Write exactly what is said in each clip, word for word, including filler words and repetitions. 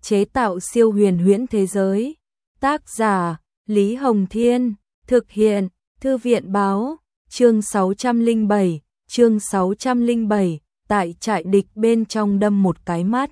chế tạo siêu huyền huyễn thế giới. Tác giả, Lý Hồng Thiên, thực hiện, Thư viện báo, chương sáu trăm lẻ bảy, chương sáu trăm lẻ bảy, tại trại địch bên trong đâm một cái mắt.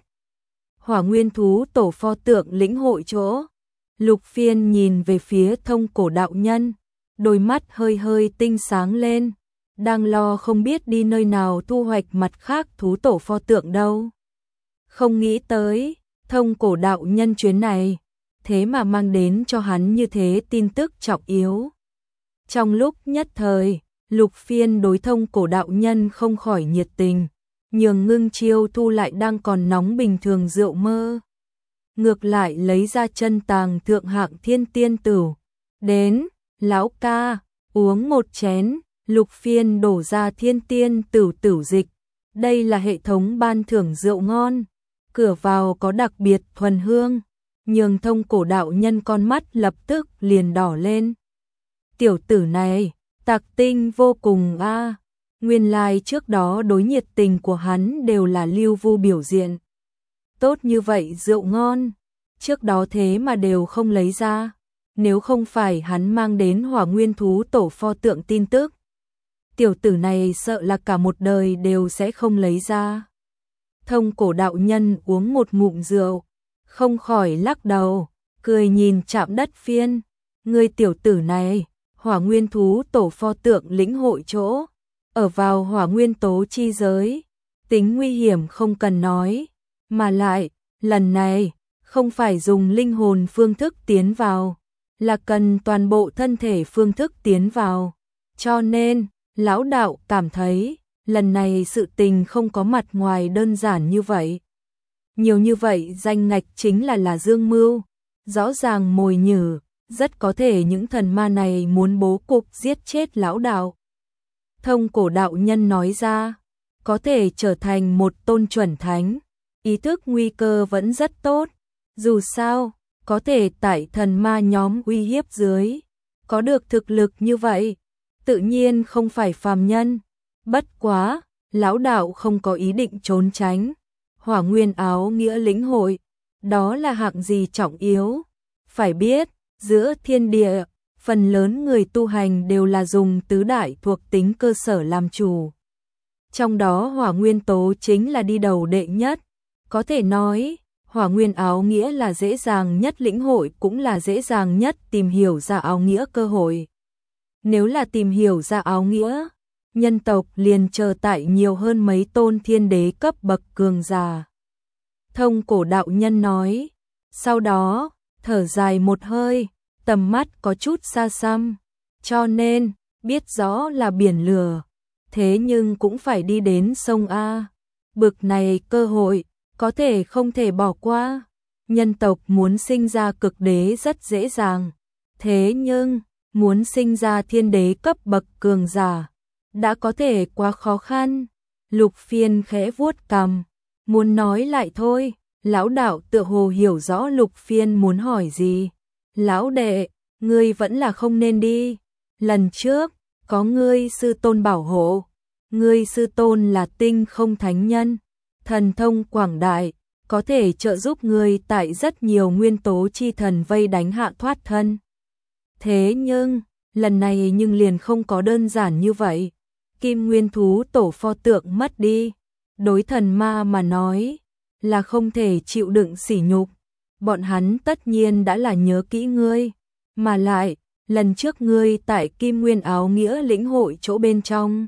Hỏa nguyên thú tổ pho tượng lĩnh hội chỗ. Lục Phiên nhìn về phía Thông Cổ đạo nhân, đôi mắt hơi hơi tinh sáng lên, đang lo không biết đi nơi nào thu hoạch mặt khác thú tổ pho tượng đâu. Không nghĩ tới, Thông Cổ đạo nhân chuyến này, thế mà mang đến cho hắn như thế tin tức trọng yếu. Trong lúc nhất thời, Lục Phiên đối Thông Cổ đạo nhân không khỏi nhiệt tình, nhường Ngưng Chiêu thu lại đang còn nóng bình thường rượu mơ. Ngược lại lấy ra chân tàng thượng hạng thiên tiên tửu. Đến, lão ca, uống một chén. Lục Phiên đổ ra thiên tiên tửu tửu dịch. Đây là hệ thống ban thưởng rượu ngon. Cửa vào có đặc biệt thuần hương. Nhường Thông Cổ đạo nhân con mắt lập tức liền đỏ lên. Tiểu tử này, tạc tinh vô cùng a. À. Nguyên lai like trước đó đối nhiệt tình của hắn đều là lưu vu biểu diện. Tốt như vậy rượu ngon, trước đó thế mà đều không lấy ra, nếu không phải hắn mang đến hỏa nguyên thú tổ pho tượng tin tức. Tiểu tử này sợ là cả một đời đều sẽ không lấy ra. Thông Cổ đạo nhân uống một ngụm rượu, không khỏi lắc đầu, cười nhìn Trạm Đất Phiên. Ngươi tiểu tử này, hỏa nguyên thú tổ pho tượng lĩnh hội chỗ, ở vào hỏa nguyên tố chi giới, tính nguy hiểm không cần nói, mà lại, lần này, không phải dùng linh hồn phương thức tiến vào, là cần toàn bộ thân thể phương thức tiến vào. Cho nên, lão đạo cảm thấy, lần này sự tình không có mặt ngoài đơn giản như vậy. Nhiều như vậy danh ngạch chính là là dương mưu, rõ ràng mồi nhử, rất có thể những thần ma này muốn bố cục giết chết lão đạo. Thông Cổ đạo nhân nói ra, có thể trở thành một tôn chuẩn thánh, ý thức nguy cơ vẫn rất tốt, dù sao, có thể tại thần ma nhóm uy hiếp dưới, có được thực lực như vậy, tự nhiên không phải phàm nhân. Bất quá, lão đạo không có ý định trốn tránh. Hỏa nguyên áo nghĩa lĩnh hội, đó là hạng gì trọng yếu? Phải biết, giữa thiên địa, phần lớn người tu hành đều là dùng tứ đại thuộc tính cơ sở làm chủ. Trong đó hỏa nguyên tố chính là đi đầu đệ nhất. Có thể nói, hỏa nguyên áo nghĩa là dễ dàng nhất lĩnh hội cũng là dễ dàng nhất tìm hiểu ra áo nghĩa cơ hội. Nếu là tìm hiểu ra áo nghĩa, nhân tộc liền chờ tại nhiều hơn mấy tôn thiên đế cấp bậc cường giả. Thông Cổ đạo nhân nói, sau đó, thở dài một hơi, tầm mắt có chút xa xăm, cho nên, biết rõ là biển lửa, thế nhưng cũng phải đi đến sông A. Bực này cơ hội, có thể không thể bỏ qua. Nhân tộc muốn sinh ra cực đế rất dễ dàng, thế nhưng, muốn sinh ra thiên đế cấp bậc cường giả, đã có thể quá khó khăn. Lục Phiên khẽ vuốt cằm, muốn nói lại thôi. Lão đạo tựa hồ hiểu rõ Lục Phiên muốn hỏi gì. Lão đệ, ngươi vẫn là không nên đi. Lần trước, có ngươi sư tôn bảo hộ. Ngươi sư tôn là tinh không thánh nhân, thần thông quảng đại, có thể trợ giúp ngươi tại rất nhiều nguyên tố chi thần vây đánh hạ thoát thân. Thế nhưng, lần này nhưng liền không có đơn giản như vậy. Kim nguyên thú tổ pho tượng mất đi, đối thần ma mà nói, là không thể chịu đựng sỉ nhục. Bọn hắn tất nhiên đã là nhớ kỹ ngươi, mà lại, lần trước ngươi tại Kim Nguyên áo nghĩa lĩnh hội chỗ bên trong,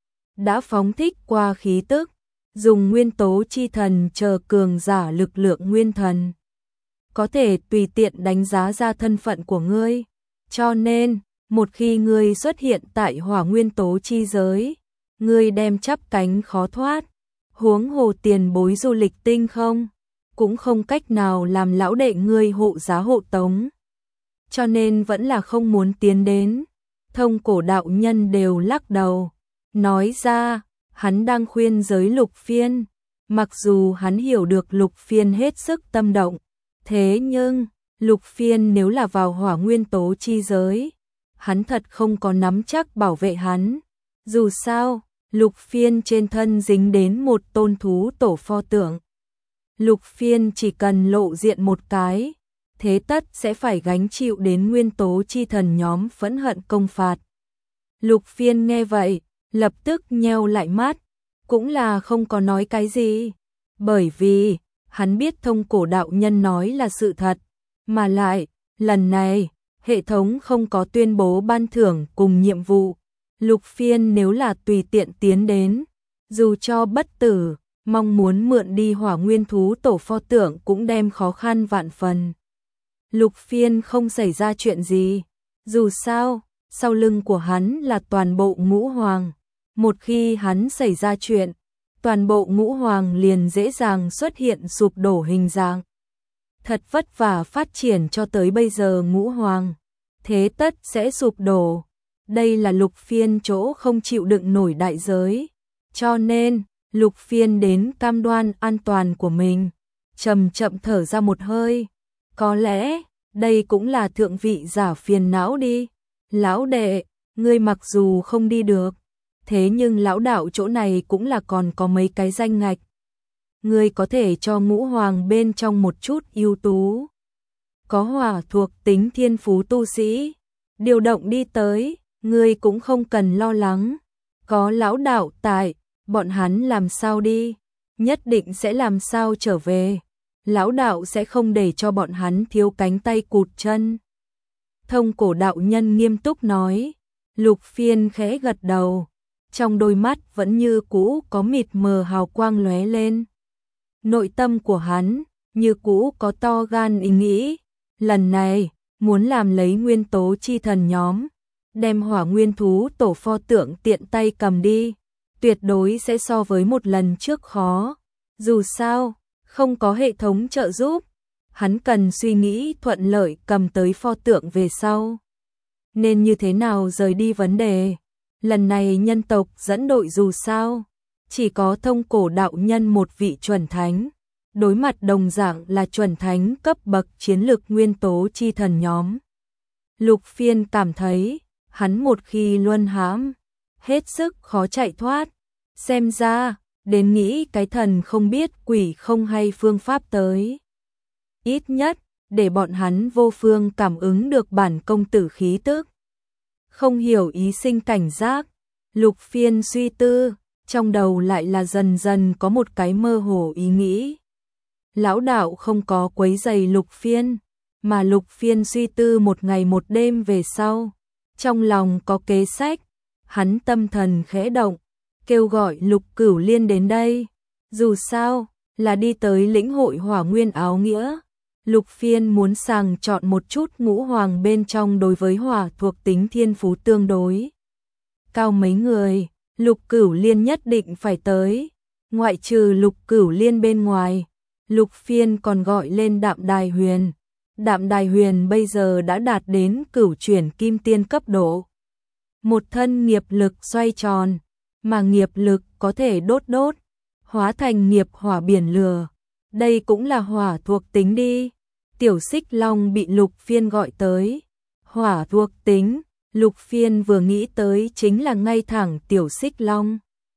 đã phóng thích qua khí tức, dùng nguyên tố chi thần chờ cường giả lực lượng nguyên thần, có thể tùy tiện đánh giá ra thân phận của ngươi. Cho nên, một khi ngươi xuất hiện tại hỏa nguyên tố chi giới, ngươi đem chắp cánh khó thoát. Huống hồ tiền bối du lịch tinh không, cũng không cách nào làm lão đệ ngươi hộ giá hộ tống. Cho nên vẫn là không muốn tiến đến. Thông Cổ đạo nhân đều lắc đầu, nói ra, hắn đang khuyên giới Lục Phiên. Mặc dù hắn hiểu được Lục Phiên hết sức tâm động, thế nhưng, Lục Phiên nếu là vào hỏa nguyên tố chi giới, hắn thật không có nắm chắc bảo vệ hắn. Dù sao, Lục Phiên trên thân dính đến một tôn thú tổ pho tượng. Lục Phiên chỉ cần lộ diện một cái, thế tất sẽ phải gánh chịu đến nguyên tố chi thần nhóm phẫn hận công phạt. Lục Phiên nghe vậy, lập tức nheo lại mắt, cũng là không có nói cái gì, bởi vì hắn biết Thông Cổ đạo nhân nói là sự thật, mà lại, lần này, hệ thống không có tuyên bố ban thưởng cùng nhiệm vụ, Lục Phiên nếu là tùy tiện tiến đến, dù cho bất tử, mong muốn mượn đi hỏa nguyên thú tổ pho tượng cũng đem khó khăn vạn phần. Lục Phiên không xảy ra chuyện gì, dù sao, sau lưng của hắn là toàn bộ ngũ hoàng, một khi hắn xảy ra chuyện, toàn bộ ngũ hoàng liền dễ dàng xuất hiện sụp đổ hình dạng. Thật vất vả phát triển cho tới bây giờ ngũ hoàng, thế tất sẽ sụp đổ. Đây là Lục Phiên chỗ không chịu đựng nổi đại giới, cho nên Lục Phiên đến cam đoan an toàn của mình, chậm chậm thở ra một hơi. Có lẽ, đây cũng là thượng vị giả phiền não đi. Lão đệ, ngươi mặc dù không đi được, thế nhưng lão đạo chỗ này cũng là còn có mấy cái danh ngạch. Ngươi có thể cho ngũ hoàng bên trong một chút ưu tú. Có hỏa thuộc tính thiên phú tu sĩ, điều động đi tới, ngươi cũng không cần lo lắng. Có lão đạo tại, bọn hắn làm sao đi, nhất định sẽ làm sao trở về. Lão đạo sẽ không để cho bọn hắn thiếu cánh tay cụt chân. Thông Cổ đạo nhân nghiêm túc nói. Lục Phiên khẽ gật đầu, trong đôi mắt vẫn như cũ có mịt mờ hào quang lóe lên. Nội tâm của hắn như cũ có to gan ý nghĩ, lần này muốn làm lấy nguyên tố chi thần nhóm, đem hỏa nguyên thú tổ pho tượng tiện tay cầm đi, tuyệt đối sẽ so với một lần trước khó. Dù sao, không có hệ thống trợ giúp, hắn cần suy nghĩ thuận lợi cầm tới pho tượng về sau. Nên như thế nào rời đi vấn đề. Lần này nhân tộc dẫn đội dù sao, chỉ có Thông Cổ đạo nhân một vị chuẩn thánh, đối mặt đồng dạng là chuẩn thánh cấp bậc chiến lược nguyên tố chi thần nhóm. Lục Phiên cảm thấy, hắn một khi luân hãm, hết sức khó chạy thoát. Xem ra, đến nghĩ cái thần không biết quỷ không hay phương pháp tới. Ít nhất, để bọn hắn vô phương cảm ứng được bản công tử khí tức. Không hiểu ý sinh cảnh giác, Lục Phiên suy tư, trong đầu lại là dần dần có một cái mơ hồ ý nghĩ. Lão đạo không có quấy giày Lục Phiên, mà Lục Phiên suy tư một ngày một đêm về sau. Trong lòng có kế sách, hắn tâm thần khẽ động, kêu gọi Lục Cửu Liên đến đây. Dù sao, là đi tới lĩnh hội hỏa nguyên áo nghĩa. Lục Phiên muốn sàng chọn một chút ngũ hoàng bên trong đối với hỏa thuộc tính thiên phú tương đối cao mấy người, Lục Cửu Liên nhất định phải tới. Ngoại trừ Lục Cửu Liên bên ngoài, Lục Phiên còn gọi lên Đạm Đài Huyền. Đạm Đài Huyền bây giờ đã đạt đến cửu chuyển kim tiên cấp độ. Một thân nghiệp lực xoay tròn, mà nghiệp lực có thể đốt đốt, hóa thành nghiệp hỏa biển lửa. Đây cũng là hỏa thuộc tính đi. Tiểu Xích Long bị Lục Phiên gọi tới. Hỏa thuộc tính, Lục Phiên vừa nghĩ tới chính là ngay thẳng Tiểu Xích Long.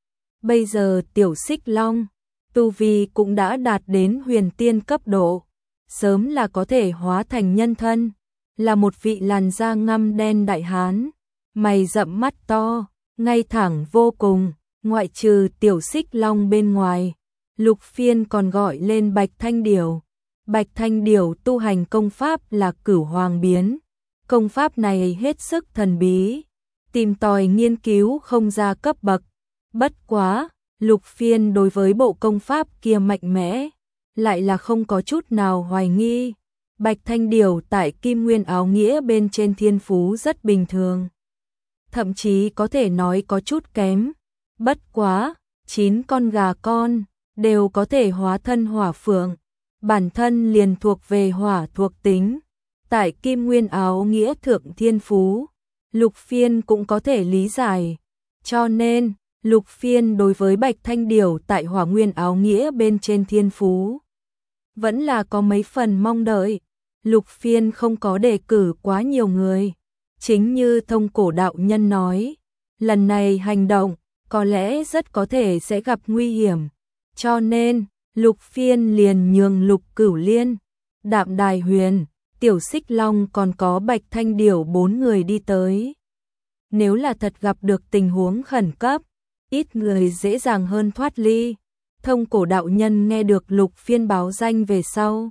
Bây giờ Tiểu Xích Long, tu vi cũng đã đạt đến huyền tiên cấp độ, sớm là có thể hóa thành nhân thân, là một vị làn da ngăm đen đại hán, mày rậm mắt to, ngay thẳng vô cùng. Ngoại trừ Tiểu Xích Long bên ngoài, Lục Phiên còn gọi lên Bạch Thanh Điểu. Bạch Thanh Điểu tu hành công pháp là Cửu Hoàng Biến. Công pháp này hết sức thần bí, tìm tòi nghiên cứu không ra cấp bậc. Bất quá, Lục Phiên đối với bộ công pháp kia mạnh mẽ, lại là không có chút nào hoài nghi. Bạch Thanh Điểu tại Kim Nguyên áo nghĩa bên trên thiên phú rất bình thường, thậm chí có thể nói có chút kém. Bất quá, chín con gà con đều có thể hóa thân hỏa phượng, bản thân liền thuộc về hỏa thuộc tính. Tại Kim Nguyên áo nghĩa thượng thiên phú, Lục Phiên cũng có thể lý giải. Cho nên, Lục Phiên đối với Bạch Thanh Điểu tại Hỏa Nguyên áo nghĩa bên trên thiên phú vẫn là có mấy phần mong đợi. Lục Phiên không có đề cử quá nhiều người, chính như Thông Cổ đạo nhân nói, lần này hành động có lẽ rất có thể sẽ gặp nguy hiểm, cho nên Lục Phiên liền nhường Lục Cửu Liên, Đạm Đài Huyền, Tiểu Xích Long còn có Bạch Thanh Điểu bốn người đi tới. Nếu là thật gặp được tình huống khẩn cấp, ít người dễ dàng hơn thoát ly. Thông Cổ đạo nhân nghe được Lục Phiên báo danh về sau,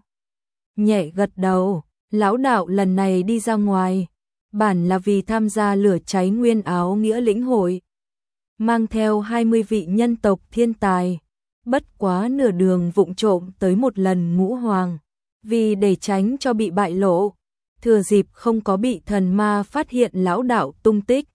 nhẹ gật đầu, lão đạo lần này đi ra ngoài, bản là vì tham gia lửa cháy nguyên áo nghĩa lĩnh hội, mang theo hai mươi vị nhân tộc thiên tài, bất quá nửa đường vụng trộm tới một lần Ngũ Hoàng, vì để tránh cho bị bại lộ, thừa dịp không có bị thần ma phát hiện lão đạo tung tích.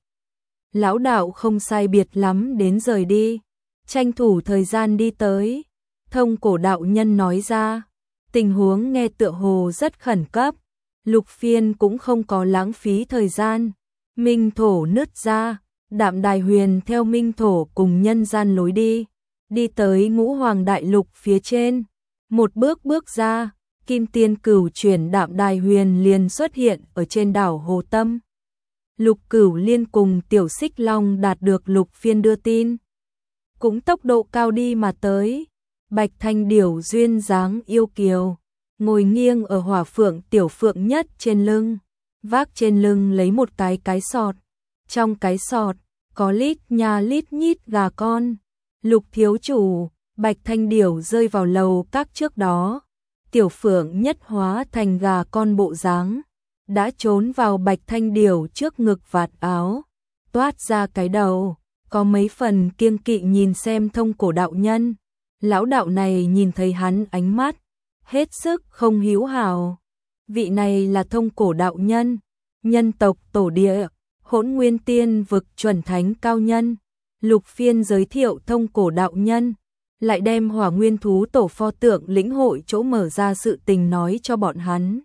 Lão đạo không sai biệt lắm đến rời đi, tranh thủ thời gian đi tới. Thông Cổ đạo nhân nói ra, tình huống nghe tựa hồ rất khẩn cấp, Lục Phiên cũng không có lãng phí thời gian. Minh thổ nứt ra, Đạm Đài Huyền theo minh thổ cùng nhân gian lối đi, đi tới Ngũ Hoàng đại lục phía trên. Một bước bước ra, Kim Tiên Cửu chuyển Đạm Đài Huyền liền xuất hiện ở trên đảo Hồ Tâm. Lục Cửu Liên cùng Tiểu Xích Long đạt được Lục Phiên đưa tin, cũng tốc độ cao đi mà tới. Bạch Thanh Điểu duyên dáng yêu kiều, ngồi nghiêng ở Hỏa Phượng Tiểu Phượng Nhất trên lưng, vác trên lưng lấy một cái cái sọt, trong cái sọt có lít nha lít nhít gà con. Lục thiếu chủ, Bạch Thanh Điểu rơi vào lầu các trước đó, Tiểu Phượng Nhất hóa thành gà con bộ dáng, đã trốn vào Bạch Thanh Điểu trước ngực vạt áo, toát ra cái đầu, có mấy phần kiêng kỵ nhìn xem Thông Cổ đạo nhân. Lão đạo này nhìn thấy hắn ánh mắt hết sức không hữu hảo. Vị này là Thông Cổ đạo nhân, nhân tộc tổ địa, Hỗn Nguyên Tiên vực chuẩn thánh cao nhân. Lục Phiên giới thiệu Thông Cổ đạo nhân, lại đem Hỏa Nguyên thú tổ pho tượng lĩnh hội chỗ mở ra sự tình nói cho bọn hắn.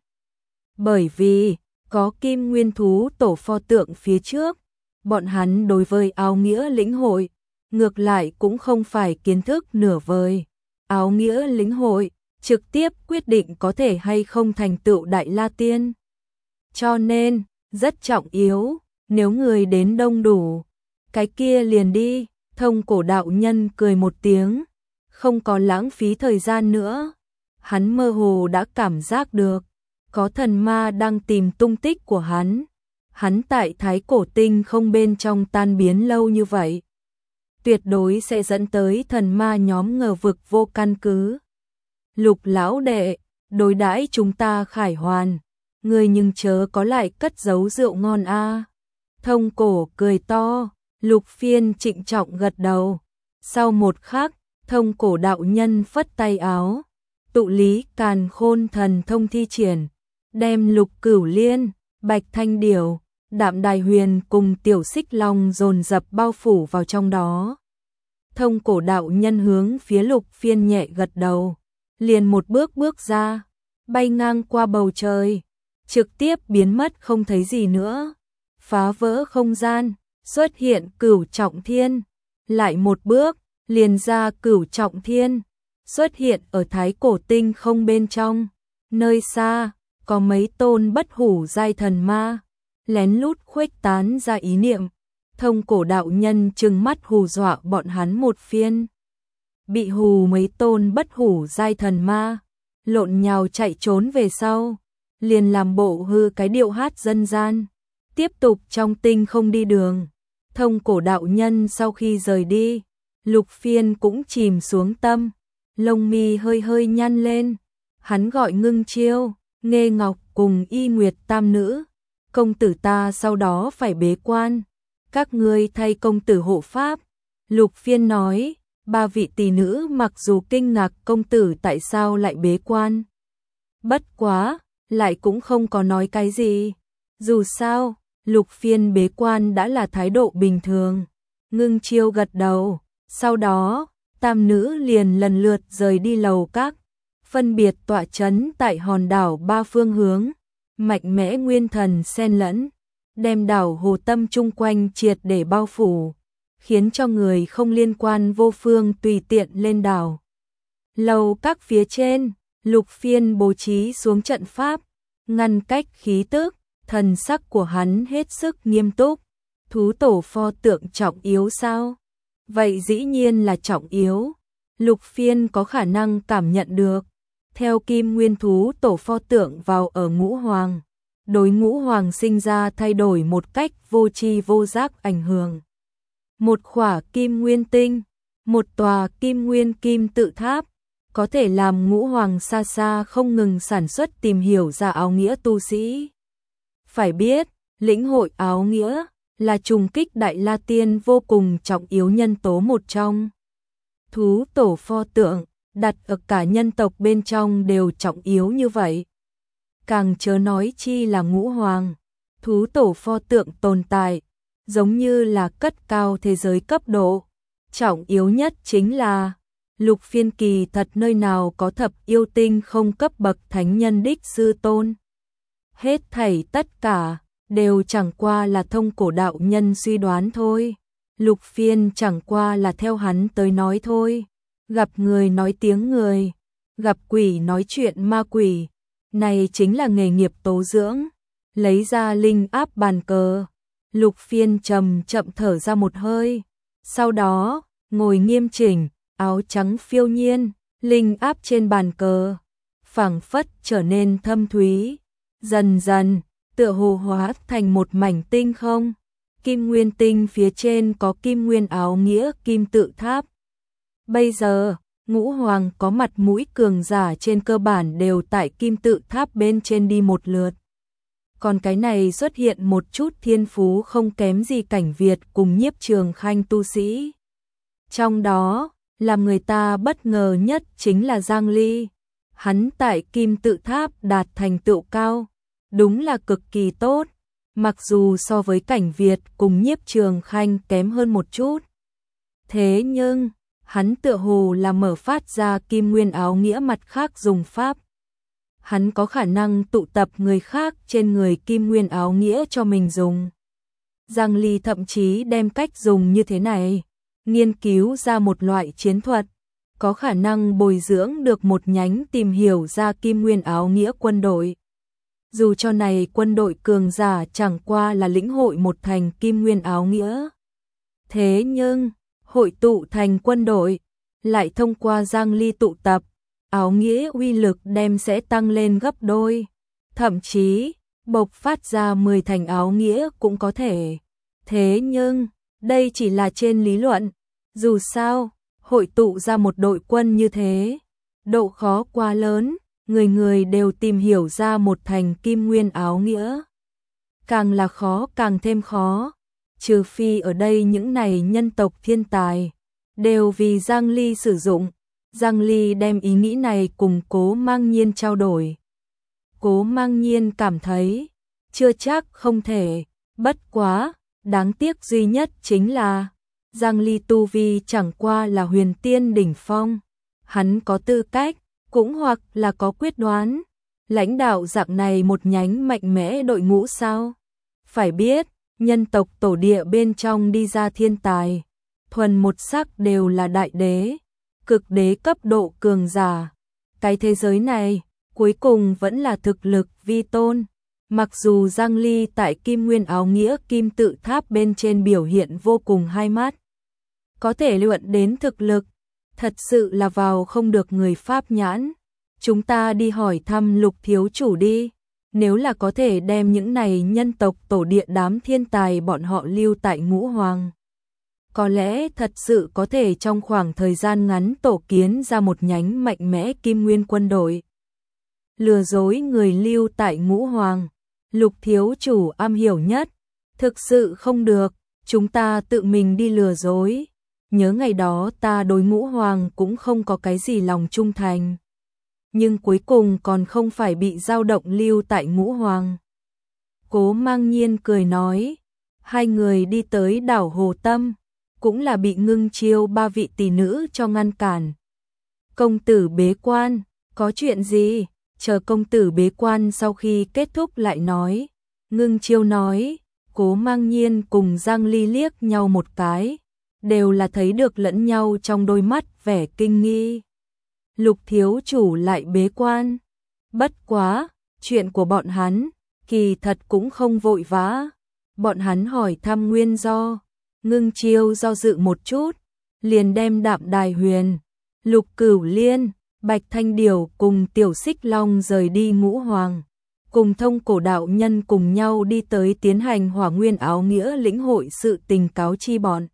Bởi vì có Kim Nguyên thú tổ pho tượng phía trước, bọn hắn đối với áo nghĩa lĩnh hội ngược lại cũng không phải kiến thức nửa vời. Áo nghĩa lĩnh hội trực tiếp quyết định có thể hay không thành tựu Đại La Tiên. Cho nên, rất trọng yếu, nếu người đến đông đủ, cái kia liền đi. Thông Cổ đạo nhân cười một tiếng, không có lãng phí thời gian nữa. Hắn mơ hồ đã cảm giác được, có thần ma đang tìm tung tích của hắn. Hắn tại Thái Cổ Tinh không bên trong tan biến lâu như vậy, tuyệt đối sẽ dẫn tới thần ma nhóm ngờ vực vô căn cứ. Lục lão đệ, đối đãi chúng ta khải hoàn, người nhưng chớ có lại cất giấu rượu ngon a. Thông Cổ cười to, Lục Phiên trịnh trọng gật đầu. Sau một khắc, Thông Cổ đạo nhân phất tay áo, tụ lý càn khôn thần thông thi triển, đem Lục Cửu Liên, Bạch Thanh Điểu, Đạm Đài Huyền cùng Tiểu Xích Long dồn dập bao phủ vào trong đó. Thông Cổ đạo nhân hướng phía Lục Phiên nhẹ gật đầu, liền một bước bước ra, bay ngang qua bầu trời, trực tiếp biến mất không thấy gì nữa, phá vỡ không gian, xuất hiện Cửu Trọng Thiên, lại một bước, liền ra Cửu Trọng Thiên, xuất hiện ở Thái Cổ Tinh không bên trong. Nơi xa, có mấy tôn bất hủ giai thần ma, lén lút khuếch tán ra ý niệm. Thông Cổ đạo nhân trừng mắt hù dọa bọn hắn một phiên. Bị hù mấy tôn bất hủ giai thần ma, lộn nhào chạy trốn về sau, liền làm bộ hư cái điệu hát dân gian, tiếp tục trong tinh không đi đường. Thông Cổ đạo nhân sau khi rời đi, Lục Phiên cũng chìm xuống tâm, lông mi hơi hơi nhăn lên. Hắn gọi Ngưng Chiêu, Nghê Ngọc cùng Y Nguyệt tam nữ, công tử ta sau đó phải bế quan, các ngươi thay công tử hộ pháp. Lục Phiên nói, ba vị tỷ nữ mặc dù kinh ngạc công tử tại sao lại bế quan, bất quá, lại cũng không có nói cái gì. Dù sao, Lục Phiên bế quan đã là thái độ bình thường. Ngưng Chiêu gật đầu, sau đó, tam nữ liền lần lượt rời đi lầu các, phân biệt tọa chấn tại hòn đảo ba phương hướng, mạnh mẽ nguyên thần xen lẫn, đem đảo Hồ Tâm chung quanh triệt để bao phủ, khiến cho người không liên quan vô phương tùy tiện lên đảo. Lầu các phía trên, Lục Phiên bố trí xuống trận pháp, ngăn cách khí tức, thần sắc của hắn hết sức nghiêm túc. Thú tổ pho tượng trọng yếu sao? Vậy dĩ nhiên là trọng yếu. Lục Phiên có khả năng cảm nhận được, theo Kim Nguyên thú tổ pho tượng vào ở Ngũ Hoàng, đối Ngũ Hoàng sinh ra thay đổi một cách vô tri vô giác ảnh hưởng. Một khỏa Kim Nguyên tinh, một tòa Kim Nguyên kim tự tháp, có thể làm Ngũ Hoàng xa xa không ngừng sản xuất tìm hiểu ra áo nghĩa tu sĩ. Phải biết, lĩnh hội áo nghĩa là trùng kích Đại La Tiên vô cùng trọng yếu nhân tố một trong. Thú tổ pho tượng, đặt ở cả nhân tộc bên trong đều trọng yếu như vậy. Càng chớ nói chi là Ngũ Hoàng, thú tổ pho tượng tồn tại, giống như là cất cao thế giới cấp độ. Trọng yếu nhất chính là, Lục Phiên kỳ thật nơi nào có thập yêu tinh không cấp bậc thánh nhân đích sư tôn. Hết thảy tất cả, đều chẳng qua là thông cổ đạo nhân suy đoán thôi. Lục Phiên chẳng qua là theo hắn tới nói thôi. Gặp người nói tiếng người, gặp quỷ nói chuyện ma quỷ. Này chính là nghề nghiệp tố dưỡng. Lấy ra linh áp bàn cờ. Lục Phiên trầm chậm thở ra một hơi. Sau đó, ngồi nghiêm chỉnh, áo trắng phiêu nhiên, linh áp trên bàn cờ. Phảng phất trở nên thâm thúy. Dần dần, tựa hồ hóa thành một mảnh tinh không. Kim Nguyên tinh phía trên có Kim Nguyên áo nghĩa kim tự tháp. Bây giờ, Ngũ Hoàng có mặt mũi cường giả trên cơ bản đều tại kim tự tháp bên trên đi một lượt. Còn cái này xuất hiện một chút thiên phú không kém gì Cảnh Việt cùng Nhiếp Trường Khanh tu sĩ. Trong đó, làm người ta bất ngờ nhất chính là Giang Ly. Hắn tại kim tự tháp đạt thành tựu cao, đúng là cực kỳ tốt. Mặc dù so với Cảnh Việt cùng Nhiếp Trường Khanh kém hơn một chút. Thế nhưng, hắn tựa hồ là mở phát ra Kim Nguyên áo nghĩa mặt khác dùng pháp. Hắn có khả năng tụ tập người khác trên người Kim Nguyên áo nghĩa cho mình dùng. Giang Ly thậm chí đem cách dùng như thế này, nghiên cứu ra một loại chiến thuật, có khả năng bồi dưỡng được một nhánh tìm hiểu ra Kim Nguyên áo nghĩa quân đội. Dù cho này quân đội cường giả chẳng qua là lĩnh hội một thành Kim Nguyên áo nghĩa. Thế nhưng, hội tụ thành quân đội, lại thông qua Giang Ly tụ tập, áo nghĩa uy lực đem sẽ tăng lên gấp đôi. Thậm chí, bộc phát ra mười thành áo nghĩa cũng có thể. Thế nhưng, đây chỉ là trên lý luận. Dù sao, hội tụ ra một đội quân như thế, độ khó quá lớn. Người người đều tìm hiểu ra một thành Kim Nguyên áo nghĩa. Càng là khó càng thêm khó. Trừ phi ở đây những này nhân tộc thiên tài, đều vì Giang Ly sử dụng. Giang Ly đem ý nghĩ này cùng Cố Mang Nhiên trao đổi. Cố Mang Nhiên cảm thấy, chưa chắc không thể, bất quá, đáng tiếc duy nhất chính là, Giang Ly tu vi chẳng qua là huyền tiên đỉnh phong. Hắn có tư cách, cũng hoặc là có quyết đoán, lãnh đạo dạng này một nhánh mạnh mẽ đội ngũ sao? Phải biết, nhân tộc tổ địa bên trong đi ra thiên tài, thuần một sắc đều là đại đế, cực đế cấp độ cường giả. Cái thế giới này, cuối cùng vẫn là thực lực vi tôn. Mặc dù Giang Ly tại Kim Nguyên áo nghĩa kim tự tháp bên trên biểu hiện vô cùng hai mắt, có thể luận đến thực lực, thật sự là vào không được người Pháp nhãn. Chúng ta đi hỏi thăm Lục thiếu chủ đi, nếu là có thể đem những này nhân tộc tổ địa đám thiên tài bọn họ lưu tại Ngũ Hoàng. Có lẽ thật sự có thể trong khoảng thời gian ngắn tổ kiến ra một nhánh mạnh mẽ Kim Nguyên quân đội. Lừa dối người lưu tại Ngũ Hoàng, Lục thiếu chủ am hiểu nhất, thực sự không được, chúng ta tự mình đi lừa dối. Nhớ ngày đó ta đối Ngũ Hoàng cũng không có cái gì lòng trung thành. Nhưng cuối cùng còn không phải bị dao động lưu tại Ngũ Hoàng. Cố Mang Nhiên cười nói, hai người đi tới đảo Hồ Tâm, cũng là bị Ngưng Chiêu ba vị tỷ nữ cho ngăn cản. Công tử bế quan, có chuyện gì? Chờ công tử bế quan sau khi kết thúc lại nói. Ngưng Chiêu nói, Cố Mang Nhiên cùng Giang Ly liếc nhau một cái, đều là thấy được lẫn nhau trong đôi mắt vẻ kinh nghi. Lục thiếu chủ lại bế quan. Bất quá, chuyện của bọn hắn, kỳ thật cũng không vội vã. Bọn hắn hỏi thăm nguyên do. Ngưng Chiêu do dự một chút, liền đem Đạm Đài Huyền, Lục Cửu Liên, Bạch Thanh Điều cùng Tiểu Xích Long rời đi Ngũ Hoàng, cùng Thông Cổ đạo nhân cùng nhau đi tới tiến hành Hỏa Nguyên áo nghĩa lĩnh hội sự tình cáo chi bọn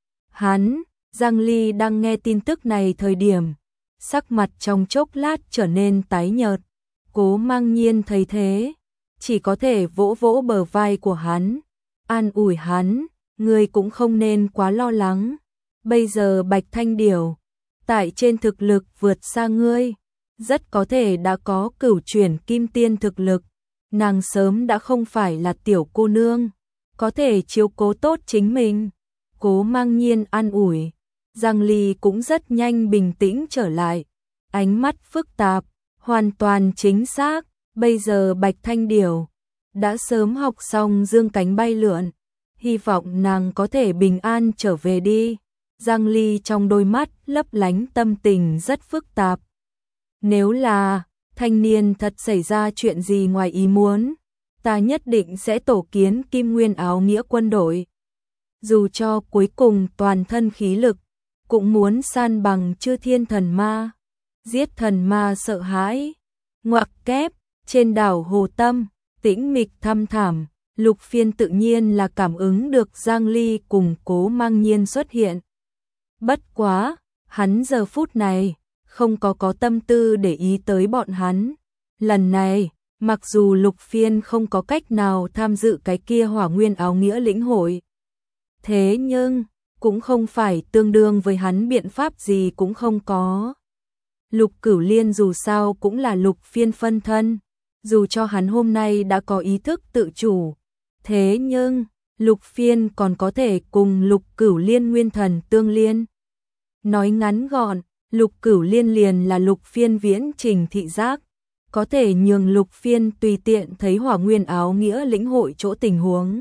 hắn. Giang Ly đang nghe tin tức này thời điểm, sắc mặt trong chốc lát trở nên tái nhợt. Cố Mang Nhiên thấy thế, chỉ có thể vỗ vỗ bờ vai của hắn, an ủi hắn, ngươi cũng không nên quá lo lắng. Bây giờ Bạch Thanh Điểu, tại trên thực lực vượt xa ngươi, rất có thể đã có cửu chuyển kim tiên thực lực. Nàng sớm đã không phải là tiểu cô nương, có thể chiếu cố tốt chính mình. Cố Mang Nhiên an ủi, Giang Ly cũng rất nhanh bình tĩnh trở lại, ánh mắt phức tạp, hoàn toàn chính xác. Bây giờ Bạch Thanh Điểu đã sớm học xong dương cánh bay lượn, hy vọng nàng có thể bình an trở về đi. Giang Ly trong đôi mắt lấp lánh tâm tình rất phức tạp. Nếu là thanh niên thật xảy ra chuyện gì ngoài ý muốn, ta nhất định sẽ tổ kiến Kim Nguyên áo nghĩa quân đội. Dù cho cuối cùng toàn thân khí lực, cũng muốn san bằng chư thiên thần ma, giết thần ma sợ hãi. Ngoặc kép, trên đảo Hồ Tâm, tĩnh mịch thăm thẳm, Lục Phiên tự nhiên là cảm ứng được Giang Ly cùng Cố Mang Nhiên xuất hiện. Bất quá, hắn giờ phút này không có có tâm tư để ý tới bọn hắn. Lần này, mặc dù Lục Phiên không có cách nào tham dự cái kia Hỏa Nguyên áo nghĩa lĩnh hội, thế nhưng cũng không phải tương đương với hắn biện pháp gì cũng không có. Lục Cửu Liên dù sao cũng là Lục Phiên phân thân, dù cho hắn hôm nay đã có ý thức tự chủ, thế nhưng Lục Phiên còn có thể cùng Lục Cửu Liên nguyên thần tương liên. Nói ngắn gọn, Lục Cửu Liên liền là Lục Phiên viễn trình thị giác, có thể nhường Lục Phiên tùy tiện thấy Hỏa Nguyên áo nghĩa lĩnh hội chỗ tình huống.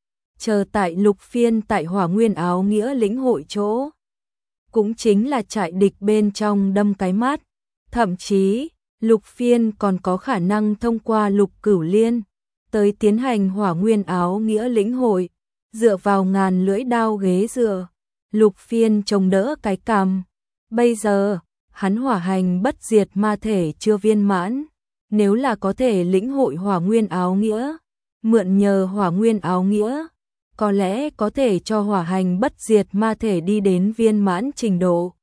Chờ tại Lục Phiên tại Hỏa Nguyên áo nghĩa lĩnh hội chỗ, cũng chính là trại địch bên trong đâm cái mắt. Thậm chí, Lục Phiên còn có khả năng thông qua Lục Cửu Liên tới tiến hành Hỏa Nguyên áo nghĩa lĩnh hội, dựa vào ngàn lưỡi đao ghế dựa. Lục Phiên chống đỡ cái cằm. Bây giờ, hắn hỏa hành bất diệt ma thể chưa viên mãn, nếu là có thể lĩnh hội Hỏa Nguyên áo nghĩa, mượn nhờ Hỏa Nguyên áo nghĩa, có lẽ có thể cho hỏa hành bất diệt ma thể đi đến viên mãn trình độ.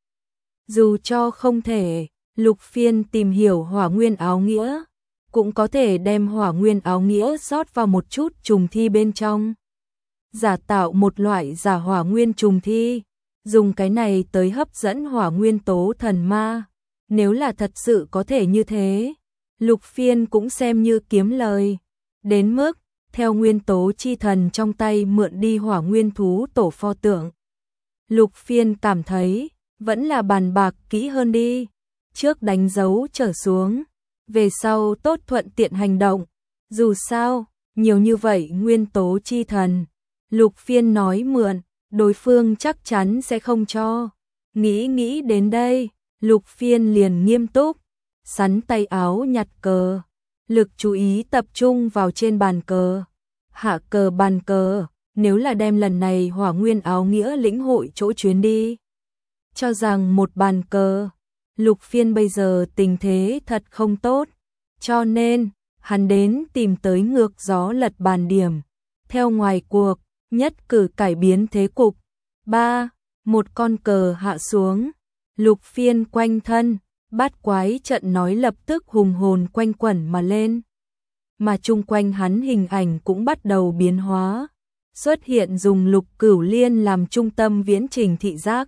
Dù cho không thể, Lục Phiên tìm hiểu Hỏa Nguyên áo nghĩa, cũng có thể đem Hỏa Nguyên áo nghĩa rót vào một chút trùng thi bên trong, giả tạo một loại giả hỏa nguyên trùng thi, dùng cái này tới hấp dẫn hỏa nguyên tố thần ma. Nếu là thật sự có thể như thế, Lục Phiên cũng xem như kiếm lời, đến mức theo nguyên tố chi thần trong tay mượn đi hỏa nguyên thú tổ pho tượng. Lục Phiên cảm thấy, vẫn là bàn bạc kỹ hơn đi, trước đánh dấu trở xuống, về sau tốt thuận tiện hành động. Dù sao, nhiều như vậy nguyên tố chi thần, Lục Phiên nói mượn, đối phương chắc chắn sẽ không cho. Nghĩ nghĩ đến đây, Lục Phiên liền nghiêm túc, sắn tay áo nhặt cờ, lực chú ý tập trung vào trên bàn cờ. Hạ cờ bàn cờ, nếu là đem lần này Hỏa Nguyên áo nghĩa lĩnh hội chỗ chuyến đi, cho rằng một bàn cờ, Lục Phiên bây giờ tình thế thật không tốt, cho nên hắn đến tìm tới ngược gió lật bàn điểm, theo ngoài cuộc, nhất cử cải biến thế cục. Ba, một con cờ hạ xuống, Lục Phiên quanh thân, bát quái trận nói lập tức hùng hồn quanh quẩn mà lên, mà chung quanh hắn hình ảnh cũng bắt đầu biến hóa, xuất hiện dùng Lục Cửu Liên làm trung tâm viễn trình thị giác,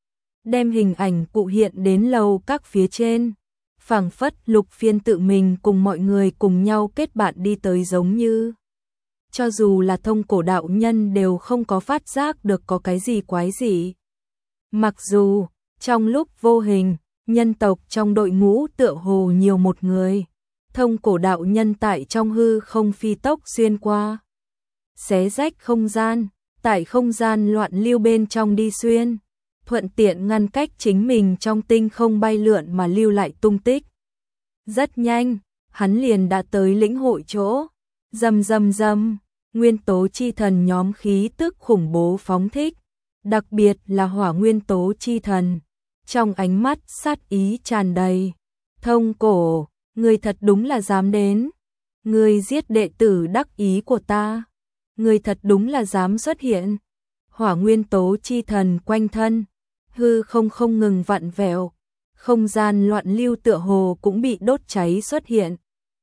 đem hình ảnh cụ hiện đến lầu các phía trên, phảng phất Lục Phiên tự mình cùng mọi người cùng nhau kết bạn đi tới, giống như cho dù là Thông Cổ đạo nhân đều không có phát giác được có cái gì quái dị. Mặc dù trong lúc vô hình, nhân tộc trong đội ngũ tựa hồ nhiều một người, Thông Cổ đạo nhân tại trong hư không phi tốc xuyên qua, xé rách không gian, tại không gian loạn lưu bên trong đi xuyên, thuận tiện ngăn cách chính mình trong tinh không bay lượn mà lưu lại tung tích. Rất nhanh, hắn liền đã tới lĩnh hội chỗ, rầm rầm rầm, nguyên tố chi thần nhóm khí tức khủng bố phóng thích, đặc biệt là hỏa nguyên tố chi thần, trong ánh mắt sát ý tràn đầy. Thông Cổ, ngươi thật đúng là dám đến. Ngươi giết đệ tử đắc ý của ta. Ngươi thật đúng là dám xuất hiện. Hỏa nguyên tố chi thần quanh thân, hư không không ngừng vặn vẹo, không gian loạn lưu tựa hồ cũng bị đốt cháy xuất hiện.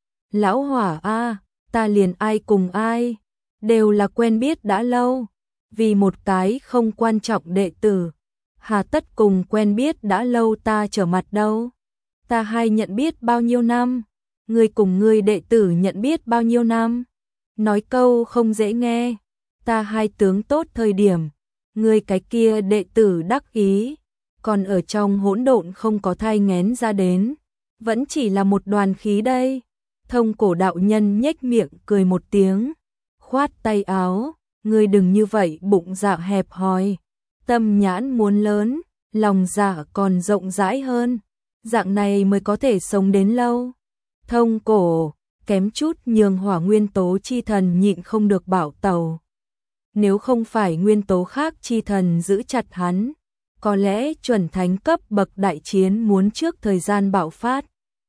Lão Hỏa a, ta liền ai cùng ai, đều là quen biết đã lâu, vì một cái không quan trọng đệ tử, hà tất cùng quen biết đã lâu ta trở mặt đâu. Ta hay nhận biết bao nhiêu năm, ngươi cùng ngươi đệ tử nhận biết bao nhiêu năm. Nói câu không dễ nghe, ta hai tướng tốt thời điểm, ngươi cái kia đệ tử đắc ý, còn ở trong hỗn độn không có thai nghén ra đến, vẫn chỉ là một đoàn khí đây. Thông Cổ đạo nhân nhếch miệng cười một tiếng, khoát tay áo, ngươi đừng như vậy bụng dạ hẹp hòi, tâm nhãn muốn lớn, lòng dạ còn rộng rãi hơn, dạng này mới có thể sống đến lâu. Thông Cổ kém chút nhường hỏa nguyên tố chi thần nhịn không được bảo tẩu. Nếu không phải nguyên tố khác chi thần giữ chặt hắn, có lẽ chuẩn thánh cấp bậc đại chiến muốn trước thời gian bạo phát.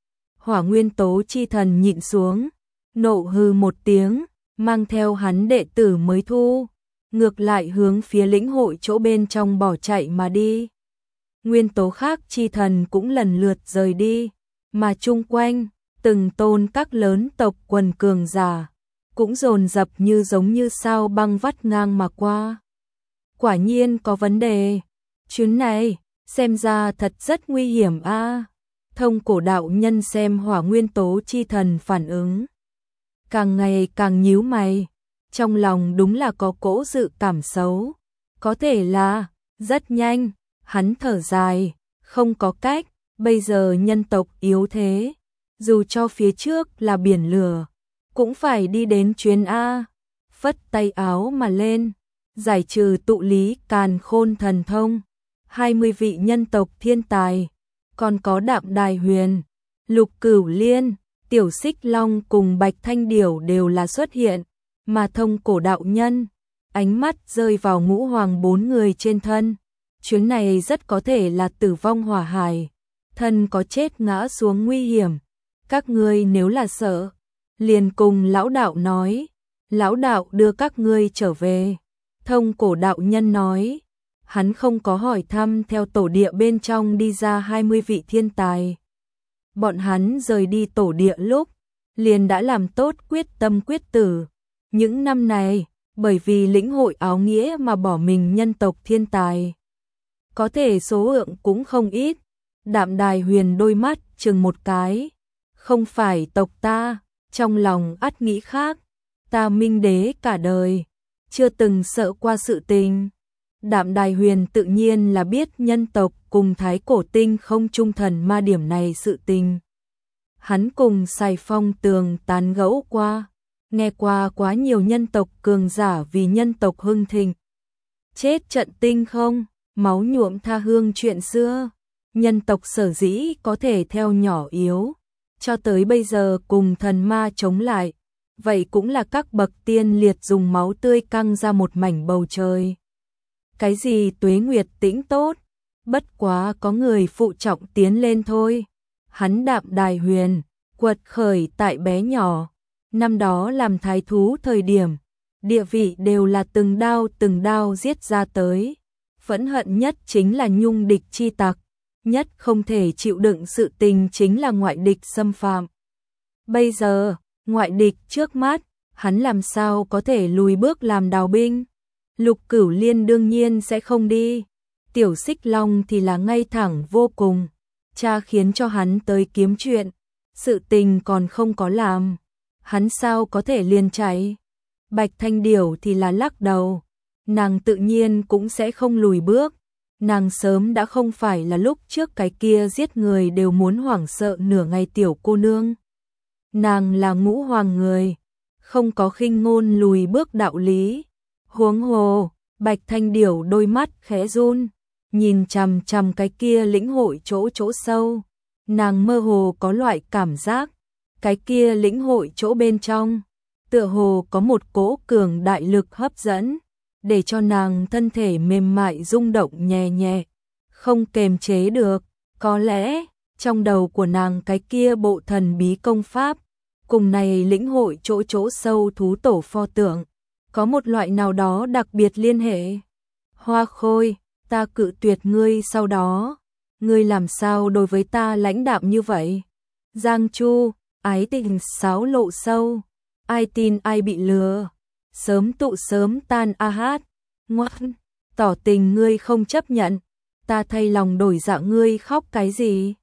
Hỏa nguyên tố chi thần nhịn xuống, nộ hư một tiếng, mang theo hắn đệ tử mới thu, ngược lại hướng phía lĩnh hội chỗ bên trong bỏ chạy mà đi. Nguyên tố khác chi thần cũng lần lượt rời đi, mà chung quanh, từng tôn các lớn tộc quần cường giả, cũng dồn dập như giống như sao băng vắt ngang mà qua. Quả nhiên có vấn đề, chuyến này, xem ra thật rất nguy hiểm a. À. Thông Cổ đạo nhân xem hỏa nguyên tố chi thần phản ứng, càng ngày càng nhíu mày, trong lòng đúng là có cỗ dự cảm xấu, có thể là, rất nhanh, hắn thở dài, không có cách, bây giờ nhân tộc yếu thế, dù cho phía trước là biển lửa, cũng phải đi đến chuyến A, phất tay áo mà lên, giải trừ tụ lý càn khôn thần thông, hai mươi vị nhân tộc thiên tài, còn có Đạm Đài Huyền, Lục Cửu Liên, Tiểu Xích Long cùng Bạch Thanh Điểu đều là xuất hiện, mà Thông Cổ đạo nhân, ánh mắt rơi vào Ngũ Hoàng bốn người trên thân, chuyến này rất có thể là tử vong hỏa hải, thân có chết ngã xuống nguy hiểm, các ngươi nếu là sợ, liền cùng lão đạo nói, lão đạo đưa các ngươi trở về. Thông Cổ đạo nhân nói, hắn không có hỏi thăm theo tổ địa bên trong đi ra hai mươi vị thiên tài. Bọn hắn rời đi tổ địa lúc, liền đã làm tốt quyết tâm quyết tử. Những năm này, bởi vì lĩnh hội áo nghĩa mà bỏ mình nhân tộc thiên tài. Có thể số lượng cũng không ít. Đạm Đài Huyền đôi mắt chừng một cái. Không phải tộc ta, trong lòng ắt nghĩ khác. Ta Minh Đế cả đời, chưa từng sợ qua sự tình. Đạm Đài Huyền tự nhiên là biết nhân tộc cùng Thái Cổ Tinh không trung thần ma điểm này sự tình. Hắn cùng Sài Phong Tường tán gẫu qua, nghe qua quá nhiều nhân tộc cường giả vì nhân tộc hưng thịnh. Chết trận tinh không, máu nhuộm tha hương chuyện xưa, nhân tộc sở dĩ có thể theo nhỏ yếu, cho tới bây giờ cùng thần ma chống lại, vậy cũng là các bậc tiên liệt dùng máu tươi căng ra một mảnh bầu trời. Cái gì tuế nguyệt tĩnh tốt, bất quá có người phụ trọng tiến lên thôi. Hắn Đạm Đài Huyền, quật khởi tại bé nhỏ, năm đó làm thái thú thời điểm, địa vị đều là từng đao từng đao giết ra tới. Phẫn hận nhất chính là nhung địch chi tặc, nhất không thể chịu đựng sự tình chính là ngoại địch xâm phạm. Bây giờ, ngoại địch trước mắt, hắn làm sao có thể lùi bước làm đào binh? Lục Cửu Liên đương nhiên sẽ không đi. Tiểu Xích Long thì là ngay thẳng vô cùng. Cha khiến cho hắn tới kiếm chuyện, sự tình còn không có làm, hắn sao có thể liền chạy? Bạch Thanh Điểu thì là lắc đầu, nàng tự nhiên cũng sẽ không lùi bước, nàng sớm đã không phải là lúc trước cái kia giết người đều muốn hoảng sợ nửa ngày tiểu cô nương. Nàng là Ngũ Hoàng người, không có khinh ngôn lùi bước đạo lý. Huống hồ, Bạch Thanh Điểu đôi mắt khẽ run, nhìn chằm chằm cái kia lĩnh hội chỗ chỗ sâu, nàng mơ hồ có loại cảm giác, cái kia lĩnh hội chỗ bên trong, tựa hồ có một cỗ cường đại lực hấp dẫn, để cho nàng thân thể mềm mại rung động nhẹ nhẹ, không kềm chế được, có lẽ trong đầu của nàng cái kia bộ thần bí công pháp, cùng này lĩnh hội chỗ chỗ sâu thú tổ pho tượng, có một loại nào đó đặc biệt liên hệ. Hoa Khôi, ta cự tuyệt ngươi sau đó, ngươi làm sao đối với ta lãnh đạm như vậy? Giang Chu, ái tình xáo lộ sâu, ai tin ai bị lừa, sớm tụ sớm tan a hát, ngoan, tỏ tình ngươi không chấp nhận, ta thay lòng đổi dạ ngươi khóc cái gì?